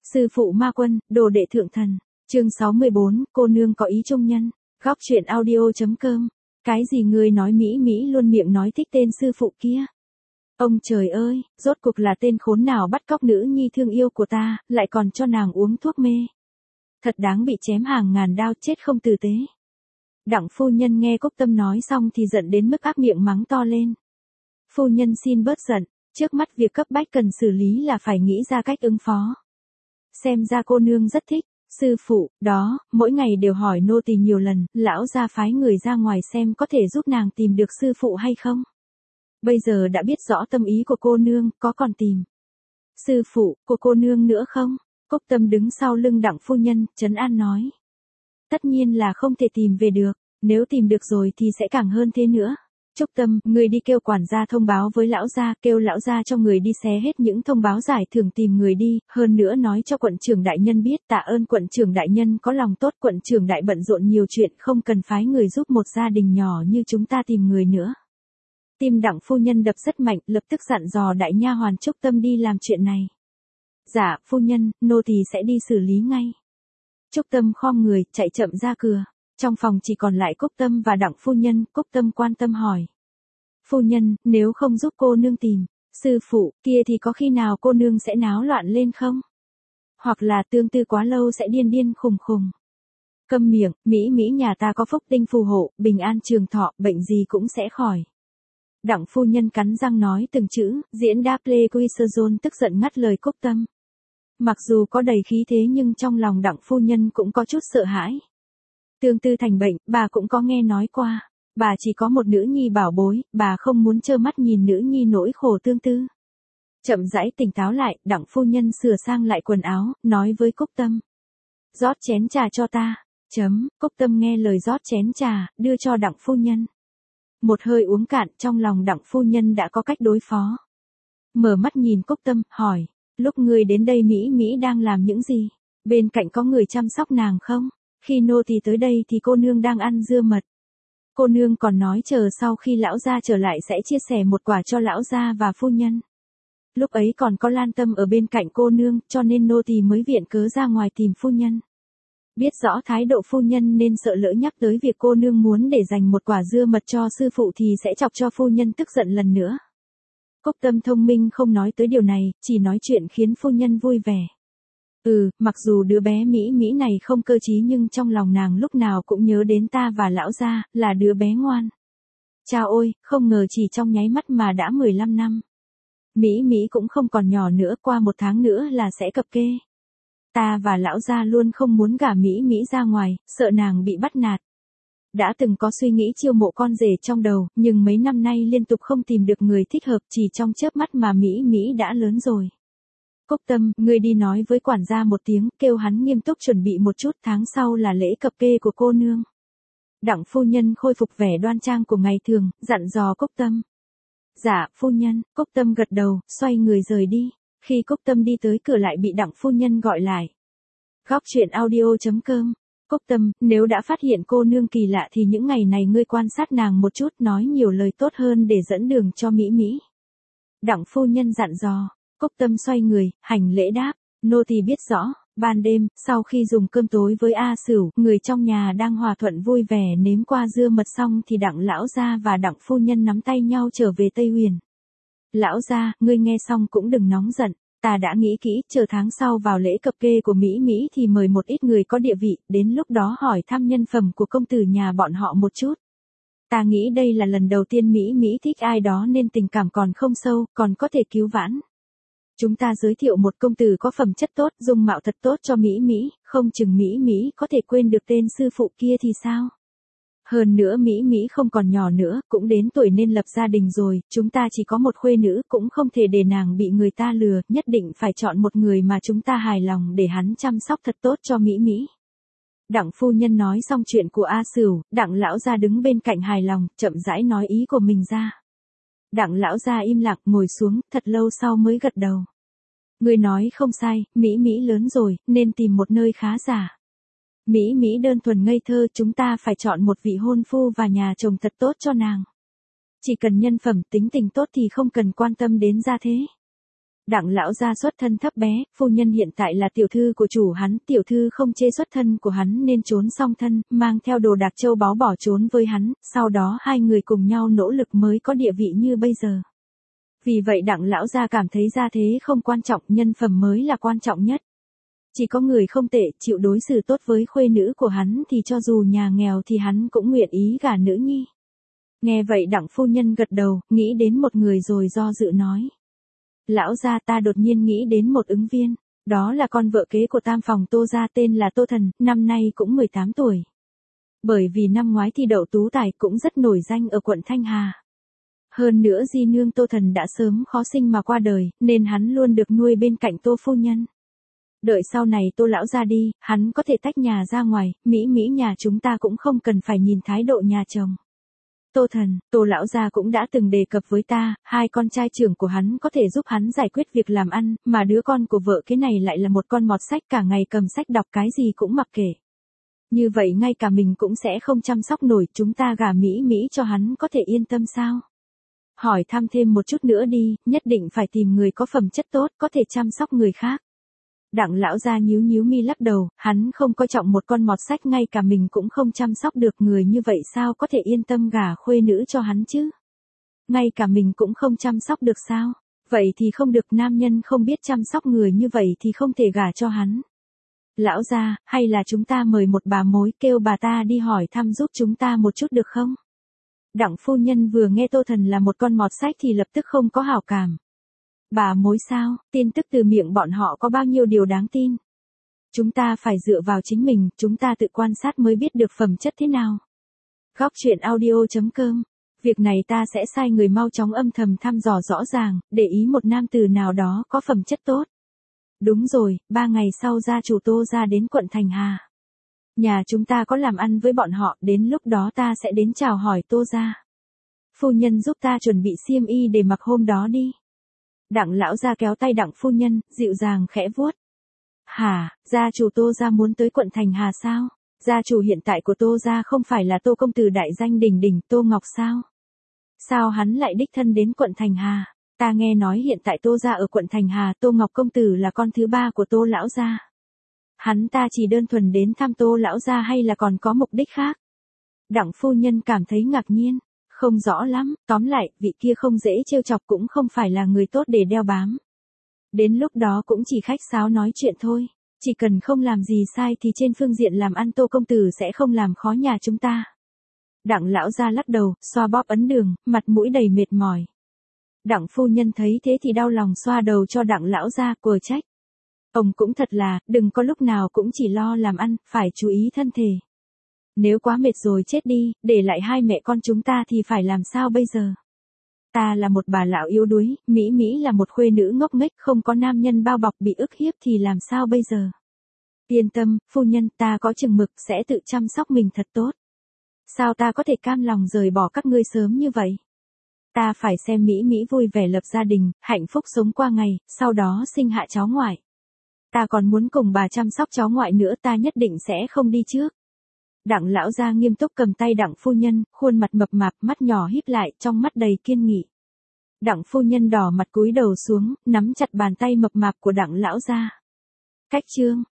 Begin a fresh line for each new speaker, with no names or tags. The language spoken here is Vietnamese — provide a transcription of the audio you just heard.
Sư phụ ma quân, đồ đệ thượng thần. Chương 64, cô nương có ý trung nhân. Góc truyện audio.com. Cái gì ngươi nói Mỹ luôn miệng nói thích tên sư phụ kia. Ông trời ơi, rốt cuộc là tên khốn nào bắt cóc nữ nhi thương yêu của ta, lại còn cho nàng uống thuốc mê. Thật đáng bị chém hàng ngàn đao, chết không tử tế. Đặng phu nhân nghe Cúc Tâm nói xong thì giận đến mức áp miệng mắng to lên. Phu nhân xin bớt giận, trước mắt việc cấp bách cần xử lý là phải nghĩ ra cách ứng phó. Xem ra cô nương rất thích, sư phụ, đó, mỗi ngày đều hỏi nô tỳ nhiều lần, lão gia phái người ra ngoài xem có thể giúp nàng tìm được sư phụ hay không. Bây giờ đã biết rõ tâm ý của cô nương, có còn tìm sư phụ của cô nương nữa không? Cúc Tâm đứng sau lưng Đặng phu nhân, trấn an nói. Tất nhiên là không thể tìm về được, nếu tìm được rồi thì sẽ càng hơn thế nữa. Trúc Tâm, người đi kêu quản gia thông báo với lão gia, kêu lão gia cho người đi xé hết những thông báo giải thưởng tìm người đi, hơn nữa nói cho quận trưởng đại nhân biết, tạ ơn quận trưởng đại nhân có lòng tốt, quận trưởng đại bận rộn nhiều chuyện, không cần phái người giúp một gia đình nhỏ như chúng ta tìm người nữa. Tim Đặng phu nhân đập rất mạnh, lập tức dặn dò đại nha hoàn Trúc Tâm đi làm chuyện này. Dạ, phu nhân, nô tỳ sẽ đi xử lý ngay. Trúc Tâm khom người, chạy chậm ra cửa. Trong phòng chỉ còn lại Cúc Tâm và Đặng phu nhân, Cúc Tâm quan tâm hỏi. Phu nhân, nếu không giúp cô nương tìm sư phụ kia thì có khi nào cô nương sẽ náo loạn lên không? Hoặc là tương tư quá lâu sẽ điên khùng khùng. Câm miệng, Mỹ nhà ta có phúc tinh phù hộ, bình an trường thọ, bệnh gì cũng sẽ khỏi. Đặng phu nhân cắn răng nói từng chữ, diễn đáp Lê Quy Sơ Dôn tức giận ngắt lời Cúc Tâm. Mặc dù có đầy khí thế nhưng trong lòng Đặng phu nhân cũng có chút sợ hãi. Tương tư thành bệnh, bà cũng có nghe nói qua. Bà chỉ có một nữ nhi bảo bối, bà không muốn trơ mắt nhìn nữ nhi nỗi khổ tương tư. Chậm rãi tỉnh táo lại, Đặng phu nhân sửa sang lại quần áo, nói với Cúc Tâm. Rót chén trà cho ta. Cúc Tâm nghe lời rót chén trà, đưa cho Đặng phu nhân. Một hơi uống cạn, trong lòng Đặng phu nhân đã có cách đối phó. Mở mắt nhìn Cúc Tâm, hỏi. Lúc người đến đây Mỹ đang làm những gì? Bên cạnh có người chăm sóc nàng không? Khi nô tỳ tới đây thì cô nương đang ăn dưa mật. Cô nương còn nói chờ sau khi lão gia trở lại sẽ chia sẻ một quả cho lão gia và phu nhân. Lúc ấy còn có Lan Tâm ở bên cạnh cô nương, cho nên nô tỳ mới viện cớ ra ngoài tìm phu nhân. Biết rõ thái độ phu nhân nên sợ lỡ nhắc tới việc cô nương muốn để dành một quả dưa mật cho sư phụ thì sẽ chọc cho phu nhân tức giận lần nữa. Cúc Tâm thông minh không nói tới điều này, chỉ nói chuyện khiến phu nhân vui vẻ. Mặc dù đứa bé Mỹ này không cơ trí nhưng trong lòng nàng lúc nào cũng nhớ đến ta và lão gia, là đứa bé ngoan. Chao ôi, không ngờ chỉ trong nháy mắt mà đã 15 năm. Mỹ cũng không còn nhỏ nữa, qua 1 tháng nữa là sẽ cập kê. Ta và lão gia luôn không muốn gả Mỹ ra ngoài, sợ nàng bị bắt nạt. Đã từng có suy nghĩ chiêu mộ con rể trong đầu, nhưng mấy năm nay liên tục không tìm được người thích hợp, chỉ trong chớp mắt mà Mỹ đã lớn rồi. Cúc Tâm, ngươi đi nói với quản gia một tiếng, kêu hắn nghiêm túc chuẩn bị một chút, tháng sau là lễ cập kê của cô nương. Đặng phu nhân khôi phục vẻ đoan trang của ngày thường, dặn dò Cúc Tâm. Dạ, phu nhân, Cúc Tâm gật đầu, xoay người rời đi. Khi Cúc Tâm đi tới cửa lại bị Đặng phu nhân gọi lại. Góc truyện audio.com. Cúc Tâm, nếu đã phát hiện cô nương kỳ lạ thì những ngày này ngươi quan sát nàng một chút, nói nhiều lời tốt hơn để dẫn đường cho Mỹ. Đặng phu nhân dặn dò. Cúc Tâm xoay người, hành lễ đáp, nô tỳ biết rõ. Ban đêm, sau khi dùng cơm tối với A Sửu, người trong nhà đang hòa thuận vui vẻ nếm qua dưa mật xong thì Đặng lão gia và Đặng phu nhân nắm tay nhau trở về Tây Huyền. Lão gia, ngươi nghe xong cũng đừng nóng giận, ta đã nghĩ kỹ, chờ tháng sau vào lễ cập kê của Mỹ thì mời một ít người có địa vị, đến lúc đó hỏi thăm nhân phẩm của công tử nhà bọn họ một chút. Ta nghĩ đây là lần đầu tiên Mỹ thích ai đó nên tình cảm còn không sâu, còn có thể cứu vãn. Chúng ta giới thiệu một công tử có phẩm chất tốt, dung mạo thật tốt cho Mỹ, không chừng Mỹ có thể quên được tên sư phụ kia thì sao? Hơn nữa Mỹ không còn nhỏ nữa, cũng đến tuổi nên lập gia đình rồi, chúng ta chỉ có một khuê nữ, cũng không thể để nàng bị người ta lừa, nhất định phải chọn một người mà chúng ta hài lòng để hắn chăm sóc thật tốt cho Mỹ. Đặng phu nhân nói xong chuyện của A Sửu, Đặng lão gia đứng bên cạnh hài lòng, chậm rãi nói ý của mình ra. Đặng lão gia im lặng ngồi xuống, thật lâu sau mới gật đầu. Người nói không sai, Mỹ lớn rồi, nên tìm một nơi khá giả. Mỹ đơn thuần ngây thơ, chúng ta phải chọn một vị hôn phu và nhà chồng thật tốt cho nàng. Chỉ cần nhân phẩm tính tình tốt thì không cần quan tâm đến gia thế. Đặng lão gia xuất thân thấp bé, phu nhân hiện tại là tiểu thư của chủ hắn, tiểu thư không chê xuất thân của hắn nên trốn song thân, mang theo đồ đạc châu báu bỏ trốn với hắn, sau đó hai người cùng nhau nỗ lực mới có địa vị như bây giờ. Vì vậy đặng lão gia cảm thấy gia thế không quan trọng, nhân phẩm mới là quan trọng nhất. Chỉ có người không tệ, chịu đối xử tốt với khuê nữ của hắn thì cho dù nhà nghèo thì hắn cũng nguyện ý gả nữ nhi. Nghe vậy đặng phu nhân gật đầu, nghĩ đến một người rồi do dự nói. Lão gia, ta đột nhiên nghĩ đến một ứng viên, đó là con vợ kế của tam phòng Tô gia, tên là Tô Thần, năm nay cũng 18 tuổi. Bởi vì năm ngoái thi đậu tú tài cũng rất nổi danh ở quận Thanh Hà. Hơn nữa di nương Tô Thần đã sớm khó sinh mà qua đời, nên hắn luôn được nuôi bên cạnh Tô phu nhân. Đợi sau này Tô lão ra đi, hắn có thể tách nhà ra ngoài, Mỹ nhà chúng ta cũng không cần phải nhìn thái độ nhà chồng. Tô Thần, Tô lão gia cũng đã từng đề cập với ta, hai con trai trưởng của hắn có thể giúp hắn giải quyết việc làm ăn, mà đứa con của vợ kế này lại là một con mọt sách, cả ngày cầm sách đọc cái gì cũng mặc kệ. Như vậy ngay cả mình cũng sẽ không chăm sóc nổi, chúng ta gả Mỹ cho hắn có thể yên tâm sao? Hỏi thăm thêm một chút nữa đi, nhất định phải tìm người có phẩm chất tốt, có thể chăm sóc người khác. Đặng lão gia nhíu mi lắc đầu, hắn không coi trọng một con mọt sách, ngay cả mình cũng không chăm sóc được, người như vậy sao có thể yên tâm gả khuê nữ cho hắn chứ? Ngay cả mình cũng không chăm sóc được sao? Vậy thì không được, nam nhân không biết chăm sóc người như vậy thì không thể gả cho hắn. Lão gia, hay là chúng ta mời một bà mối, kêu bà ta đi hỏi thăm giúp chúng ta một chút được không? Đặng phu nhân vừa nghe Tô Thần là một con mọt sách thì lập tức không có hảo cảm. Bà mối sao, tin tức từ miệng bọn họ có bao nhiêu điều đáng tin. Chúng ta phải dựa vào chính mình, chúng ta tự quan sát mới biết được phẩm chất thế nào. Góc truyện audio.com. Việc này ta sẽ sai người mau chóng âm thầm thăm dò rõ ràng, để ý một nam tử nào đó có phẩm chất tốt. Đúng rồi, 3 ngày sau gia chủ Tô gia đến quận Thành Hà. Nhà chúng ta có làm ăn với bọn họ, đến lúc đó ta sẽ đến chào hỏi Tô gia. Phu nhân giúp ta chuẩn bị xiêm y để mặc hôm đó đi. Đặng lão gia kéo tay đặng phu nhân, dịu dàng khẽ vuốt. Hả, gia chủ Tô gia muốn tới quận Thành Hà sao? Gia chủ hiện tại của Tô gia không phải là Tô công tử đại danh đỉnh đỉnh Tô Ngọc sao? Sao hắn lại đích thân đến quận Thành Hà? Ta nghe nói hiện tại Tô gia ở quận Thành Hà, Tô Ngọc công tử là con thứ 3 của Tô lão gia. Hắn ta chỉ đơn thuần đến thăm Tô lão gia hay là còn có mục đích khác? Đặng phu nhân cảm thấy ngạc nhiên. Không rõ lắm, tóm lại, vị kia không dễ trêu chọc, cũng không phải là người tốt để đeo bám. Đến lúc đó cũng chỉ khách sáo nói chuyện thôi, chỉ cần không làm gì sai thì trên phương diện làm ăn Tô công tử sẽ không làm khó nhà chúng ta. Đặng lão gia lắc đầu, xoa bóp ấn đường, mặt mũi đầy mệt mỏi. Đặng phu nhân thấy thế thì đau lòng xoa đầu cho đặng lão gia, quờ trách. Ông cũng thật là, đừng có lúc nào cũng chỉ lo làm ăn, phải chú ý thân thể. Nếu quá mệt rồi chết đi, để lại hai mẹ con chúng ta thì phải làm sao bây giờ? Ta là một bà lão yếu đuối, Mỹ là một khuê nữ ngốc nghếch, không có nam nhân bao bọc, bị ức hiếp thì làm sao bây giờ? Yên tâm, phu nhân, ta có chừng mực, sẽ tự chăm sóc mình thật tốt. Sao ta có thể cam lòng rời bỏ các ngươi sớm như vậy? Ta phải xem Mỹ vui vẻ lập gia đình, hạnh phúc sống qua ngày, sau đó sinh hạ cháu ngoại. Ta còn muốn cùng bà chăm sóc cháu ngoại nữa, ta nhất định sẽ không đi trước. Đặng lão gia nghiêm túc cầm tay đặng phu nhân, khuôn mặt mập mạp, mắt nhỏ híp lại, trong mắt đầy kiên nghị. Đặng phu nhân đỏ mặt cúi đầu xuống, nắm chặt bàn tay mập mạp của đặng lão gia. Cách chương